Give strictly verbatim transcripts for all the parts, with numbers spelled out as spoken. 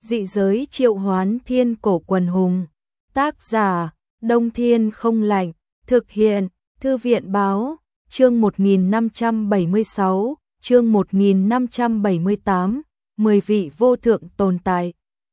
Dị giới triệu hoán thiên cổ quần hùng. Tác giả, Đông Thiên không lạnh. Thực hiện, Thư viện báo, chương một nghìn năm trăm bảy mươi sáu, chương một nghìn năm trăm bảy mươi tám, mười vị vô thượng tồn tại.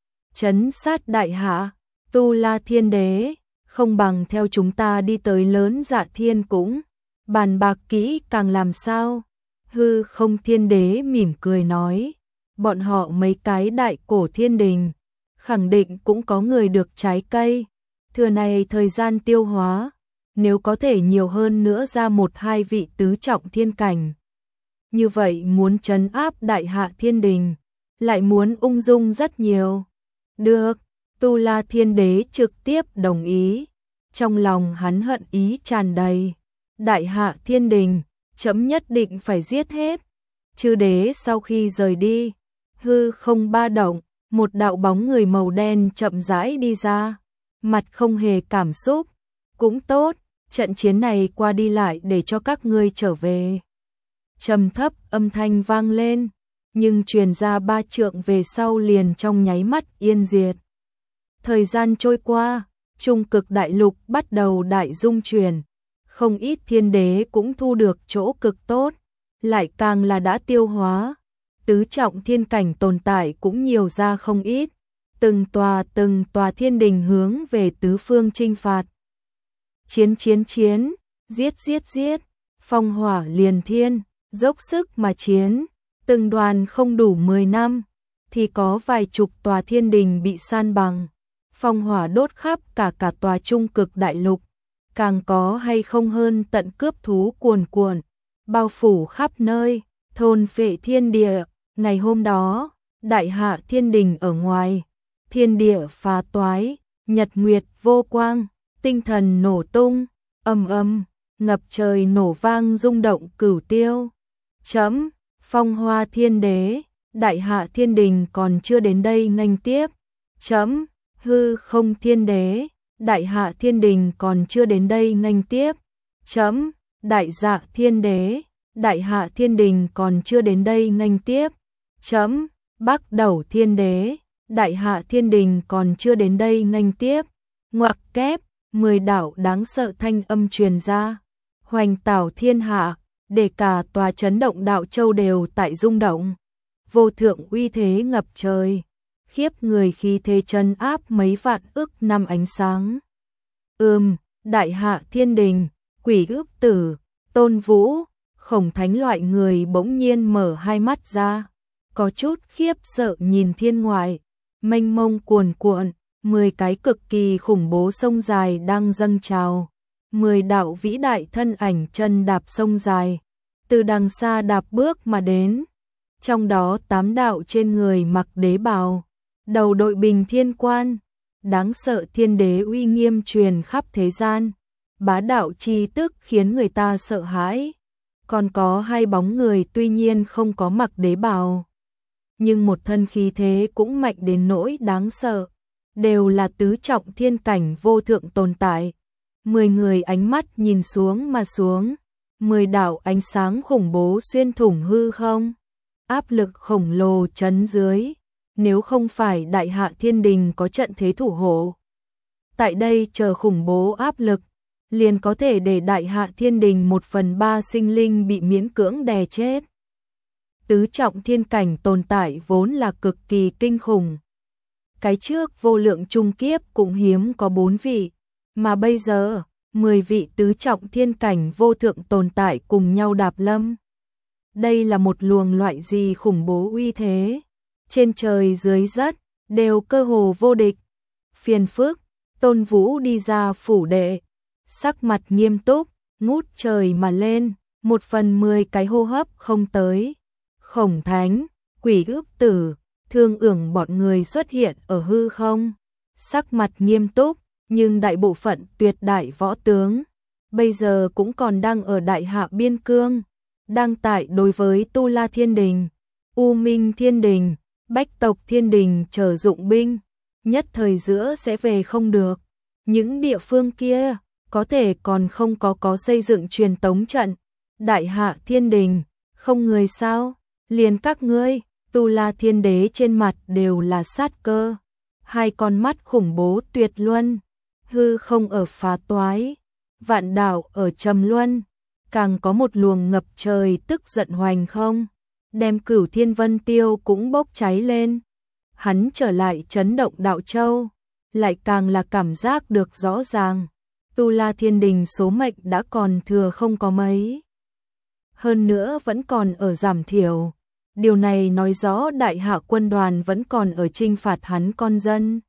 Trấn sát đại hạ, Tu La Thiên Đế, không bằng theo chúng ta đi tới Lớn Dạ Thiên cũng, bàn bạc kỹ càng làm sao? Hư Không Thiên Đế mỉm cười nói, bọn họ mấy cái đại cổ thiên đình, khẳng định cũng có người được trái cây, thừa này thời gian tiêu hóa, nếu có thể nhiều hơn nữa ra một hai vị tứ trọng thiên cảnh. Như vậy muốn trấn áp đại hạ thiên đình, lại muốn ung dung rất nhiều. Được, Tu La Thiên Đế trực tiếp đồng ý, trong lòng hắn hận ý tràn đầy. Đại hạ thiên đình, chấm nhất định phải giết hết. Chư đế sau khi rời đi, hư không ba động, một đạo bóng người màu đen chậm rãi đi ra, mặt không hề cảm xúc. Cũng tốt, trận chiến này qua đi lại để cho các ngươi trở về. Trầm thấp âm thanh vang lên, nhưng truyền ra ba trượng về sau liền trong nháy mắt yên diệt. Thời gian trôi qua, trung cực đại lục bắt đầu đại dung chuyển, không ít thiên đế cũng thu được chỗ cực tốt, lại càng là đã tiêu hóa. Tứ trọng thiên cảnh tồn tại cũng nhiều ra không ít, từng tòa từng tòa thiên đình hướng về tứ phương chinh phạt. Chiến chiến chiến, giết giết giết, phong hỏa liền thiên, dốc sức mà chiến, từng đoàn không đủ mười năm, thì có vài chục tòa thiên đình bị san bằng, phong hỏa đốt khắp cả cả tòa trung cực đại lục, càng có hay không hơn tận cướp thú cuồn cuộn, bao phủ khắp nơi, thôn phệ thiên địa. Ngày hôm đó, đại hạ thiên đình ở ngoài, thiên địa phá toái, nhật nguyệt vô quang, tinh thần nổ tung, âm âm, ngập trời nổ vang rung động cửu tiêu. Chấm, Phong Hoa Thiên Đế, đại hạ thiên đình còn chưa đến đây nghênh tiếp. Chấm, Hư Không Thiên Đế, đại hạ thiên đình còn chưa đến đây nghênh tiếp. Chấm, Đại Dạ Thiên Đế, đại hạ thiên đình còn chưa đến đây nghênh tiếp. Chấm, Bắc Đẩu Thiên Đế, đại hạ thiên đình còn chưa đến đây nghênh tiếp. Ngoặc kép, mười đạo đáng sợ thanh âm truyền ra, hoành tảo thiên hạ, để cả tòa chấn động đạo châu đều tại rung động. Vô thượng uy thế ngập trời, khiếp người khí thế trấn áp mấy vạn ức năm ánh sáng. Ừm, đại hạ thiên đình, Quỷ Ước Tử, Tôn Vũ, Khổng Thánh loại người bỗng nhiên mở hai mắt ra, có chút khiếp sợ nhìn thiên ngoại, mênh mông cuồn cuộn, mười cái cực kỳ khủng bố sông dài đang dâng trào, mười đạo vĩ đại thân ảnh chân đạp sông dài, từ đằng xa đạp bước mà đến, trong đó tám đạo trên người mặc đế bào, đầu đội bình thiên quan, đáng sợ thiên đế uy nghiêm truyền khắp thế gian, bá đạo chi tức khiến người ta sợ hãi. Còn có hai bóng người tuy nhiên không có mặc đế bào, nhưng một thân khí thế cũng mạnh đến nỗi đáng sợ, đều là tứ trọng thiên cảnh vô thượng tồn tại. Mười người ánh mắt nhìn xuống mà xuống, mười đạo ánh sáng khủng bố xuyên thủng hư không, áp lực khổng lồ chấn dưới, nếu không phải đại hạ thiên đình có trận thế thủ hộ, tại đây chờ khủng bố áp lực, liền có thể để đại hạ thiên đình một phần ba sinh linh bị miễn cưỡng đè chết. Tứ trọng thiên cảnh tồn tại vốn là cực kỳ kinh khủng. Cái trước vô lượng trung kiếp cũng hiếm có bốn vị, mà bây giờ, mười vị tứ trọng thiên cảnh vô thượng tồn tại cùng nhau đạp lâm. Đây là một luồng loại gì khủng bố uy thế, trên trời dưới đất, đều cơ hồ vô địch. Phiền phức, Tôn Vũ đi ra phủ đệ, sắc mặt nghiêm túc, ngút trời mà lên, một phần mười cái hô hấp không tới. Khổng Thánh, Quỷ Ước Tử, Thương Ưởng bọn người xuất hiện ở hư không, sắc mặt nghiêm túc, nhưng đại bộ phận tuyệt đại võ tướng, bây giờ cũng còn đang ở đại hạ biên cương, đang tại đối với Tu La Thiên Đình, U Minh Thiên Đình, Bách Tộc Thiên Đình chờ dụng binh, nhất thời giữa sẽ về không được. Những địa phương kia, có thể còn không có có xây dựng truyền tống trận. Đại hạ thiên đình, không người sao, liền các ngươi, Tu La Thiên Đế trên mặt đều là sát cơ, hai con mắt khủng bố tuyệt luân, hư không ở phá toái, vạn đảo ở trầm luân, càng có một luồng ngập trời tức giận hoành không, đem Cửu Thiên Vân Tiêu cũng bốc cháy lên. Hắn trở lại chấn động Đạo Châu, lại càng là cảm giác được rõ ràng, Tu La Thiên Đình số mệnh đã còn thừa không có mấy. Hơn nữa vẫn còn ở giảm thiểu. Điều này nói rõ Đại Hạ quân đoàn vẫn còn ở trinh phạt hắn con dân.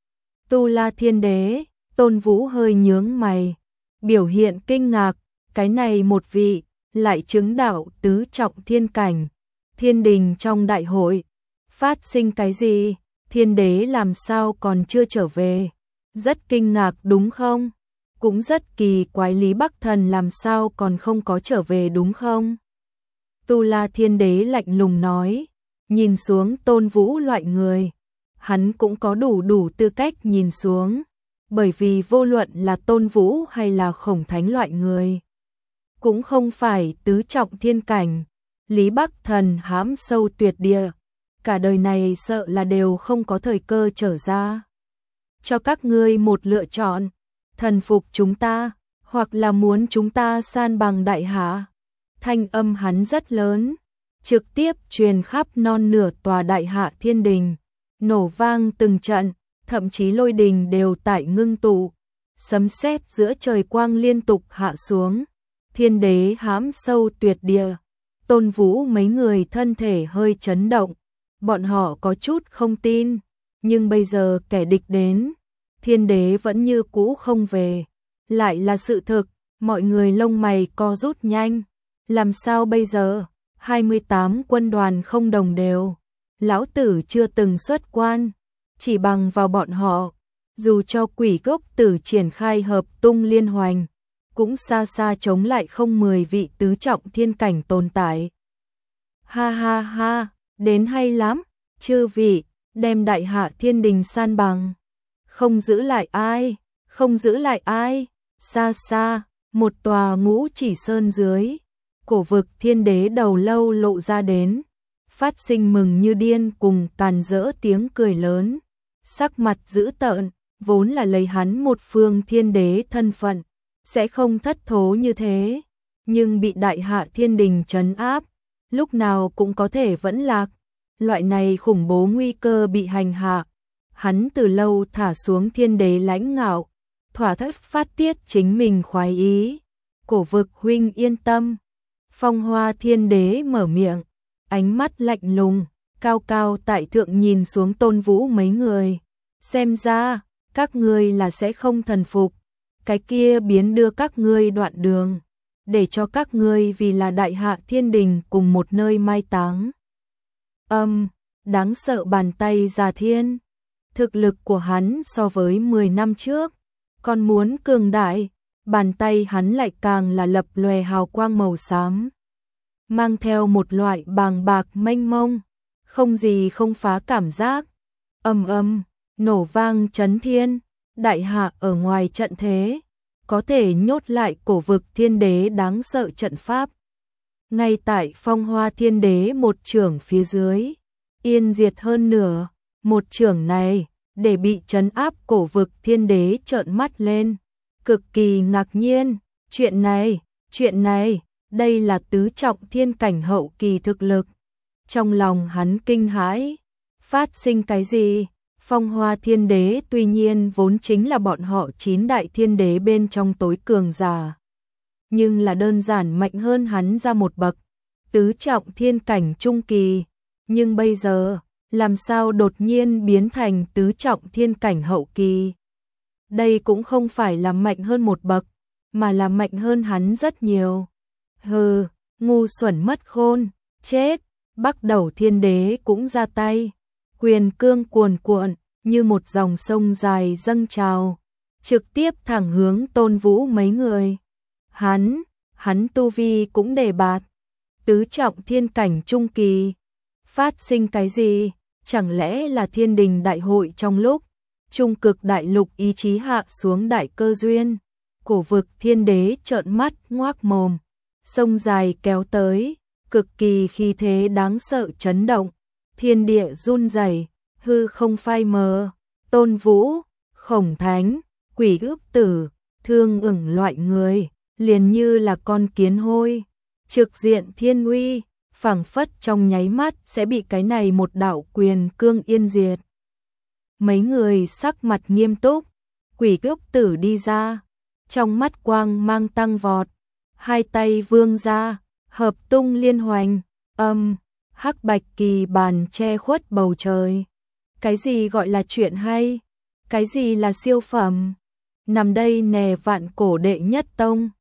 Tu La Thiên Đế, Tôn Vũ hơi nhướng mày, biểu hiện kinh ngạc, cái này một vị, lại chứng đạo tứ trọng thiên cảnh. Thiên đình trong đại hội, phát sinh cái gì? Thiên đế làm sao còn chưa trở về? Rất kinh ngạc đúng không? Cũng rất kỳ quái Lý Bắc Thần làm sao còn không có trở về đúng không? Tu La Thiên Đế lạnh lùng nói, nhìn xuống Tôn Vũ loại người, hắn cũng có đủ đủ tư cách nhìn xuống, bởi vì vô luận là Tôn Vũ hay là Khổng Thánh loại người, cũng không phải tứ trọng thiên cảnh. Lý Bắc Thần hãm sâu tuyệt địa, cả đời này sợ là đều không có thời cơ trở ra. Cho các ngươi một lựa chọn, thần phục chúng ta, hoặc là muốn chúng ta san bằng Đại Hạ. Thanh âm hắn rất lớn, trực tiếp truyền khắp non nửa tòa Đại Hạ Thiên Đình, nổ vang từng trận, thậm chí lôi đình đều tại ngưng tụ, sấm sét giữa trời quang liên tục hạ xuống. Thiên đế hãm sâu tuyệt địa, Tôn Vũ mấy người thân thể hơi chấn động, bọn họ có chút không tin, nhưng bây giờ kẻ địch đến, thiên đế vẫn như cũ không về, lại là sự thực, mọi người lông mày co rút nhanh. Làm sao bây giờ? hai mươi tám quân đoàn không đồng đều. Lão tử chưa từng xuất quan, chỉ bằng vào bọn họ, dù cho Quỷ Gốc Tử triển khai hợp tung liên hoành, cũng xa xa chống lại không mười vị tứ trọng thiên cảnh tồn tại. Ha ha ha, đến hay lắm, chư vị, đem Đại Hạ Thiên Đình san bằng. Không giữ lại ai, không giữ lại ai, xa xa, một tòa ngũ chỉ sơn dưới. Cổ vực thiên đế đầu lâu lộ ra đến, phát sinh mừng như điên cùng càn rỡ tiếng cười lớn, sắc mặt dữ tợn, vốn là lấy hắn một phương thiên đế thân phận, sẽ không thất thố như thế, nhưng bị Đại Hạ Thiên Đình trấn áp, lúc nào cũng có thể vẫn lạc, loại này khủng bố nguy cơ bị hành hạ, hắn từ lâu thả xuống thiên đế lãnh ngạo, thỏa thích phát tiết chính mình khoái ý. Cổ vực huynh yên tâm. Phong Hoa Thiên Đế mở miệng, ánh mắt lạnh lùng, cao cao tại thượng nhìn xuống Tôn Vũ mấy người. Xem ra, các ngươi là sẽ không thần phục, cái kia biến đưa các ngươi đoạn đường, để cho các ngươi vì là Đại Hạ Thiên Đình cùng một nơi mai táng. Âm, um, đáng sợ bàn tay Già Thiên, thực lực của hắn so với mười năm trước, còn muốn cường đại. Bàn tay hắn lại càng là lập lòe hào quang màu xám, mang theo một loại bàng bạc mênh mông, không gì không phá cảm giác. Ầm ầm, nổ vang chấn thiên, Đại Hạ ở ngoài trận thế, có thể nhốt lại cổ vực thiên đế đáng sợ trận pháp. Ngay tại Phong Hoa Thiên Đế một chưởng phía dưới, yên diệt hơn nửa, một chưởng này, để bị trấn áp cổ vực thiên đế trợn mắt lên. Cực kỳ ngạc nhiên, chuyện này, chuyện này, đây là tứ trọng thiên cảnh hậu kỳ thực lực. Trong lòng hắn kinh hãi, phát sinh cái gì? Phong Hoa Thiên Đế tuy nhiên vốn chính là bọn họ chín đại thiên đế bên trong tối cường giả, nhưng là đơn giản mạnh hơn hắn ra một bậc, tứ trọng thiên cảnh trung kỳ, nhưng bây giờ, làm sao đột nhiên biến thành tứ trọng thiên cảnh hậu kỳ? Đây cũng không phải là mạnh hơn một bậc, mà là mạnh hơn hắn rất nhiều. Hừ, ngu xuẩn mất khôn, chết. Bắc Đầu Thiên Đế cũng ra tay, quyền cương cuồn cuộn như một dòng sông dài dâng trào, trực tiếp thẳng hướng Tôn Vũ mấy người. Hắn, hắn tu vi cũng đề bạt, tứ trọng thiên cảnh trung kỳ. Phát sinh cái gì? Chẳng lẽ là Thiên Đình đại hội trong lúc Trung Cực Đại Lục ý chí hạ xuống đại cơ duyên? Cổ vực Thiên Đế trợn mắt ngoác mồm, sông dài kéo tới, cực kỳ khí thế đáng sợ chấn động, thiên địa run rẩy, hư không phai mờ, Tôn Vũ, Khổng Thánh, Quỷ Ức Tử, Thương Ửng loại người, liền như là con kiến hôi, trực diện thiên uy, phảng phất trong nháy mắt sẽ bị cái này một đạo quyền cương yên diệt. Mấy người sắc mặt nghiêm túc, Quỷ Ức Tử đi ra, trong mắt quang mang tăng vọt, hai tay vươn ra, hợp tung liên hoành, âm, hắc bạch kỳ bàn che khuất bầu trời. Cái gì gọi là chuyện hay? Cái gì là siêu phẩm? Nằm đây nè vạn cổ đệ nhất tông,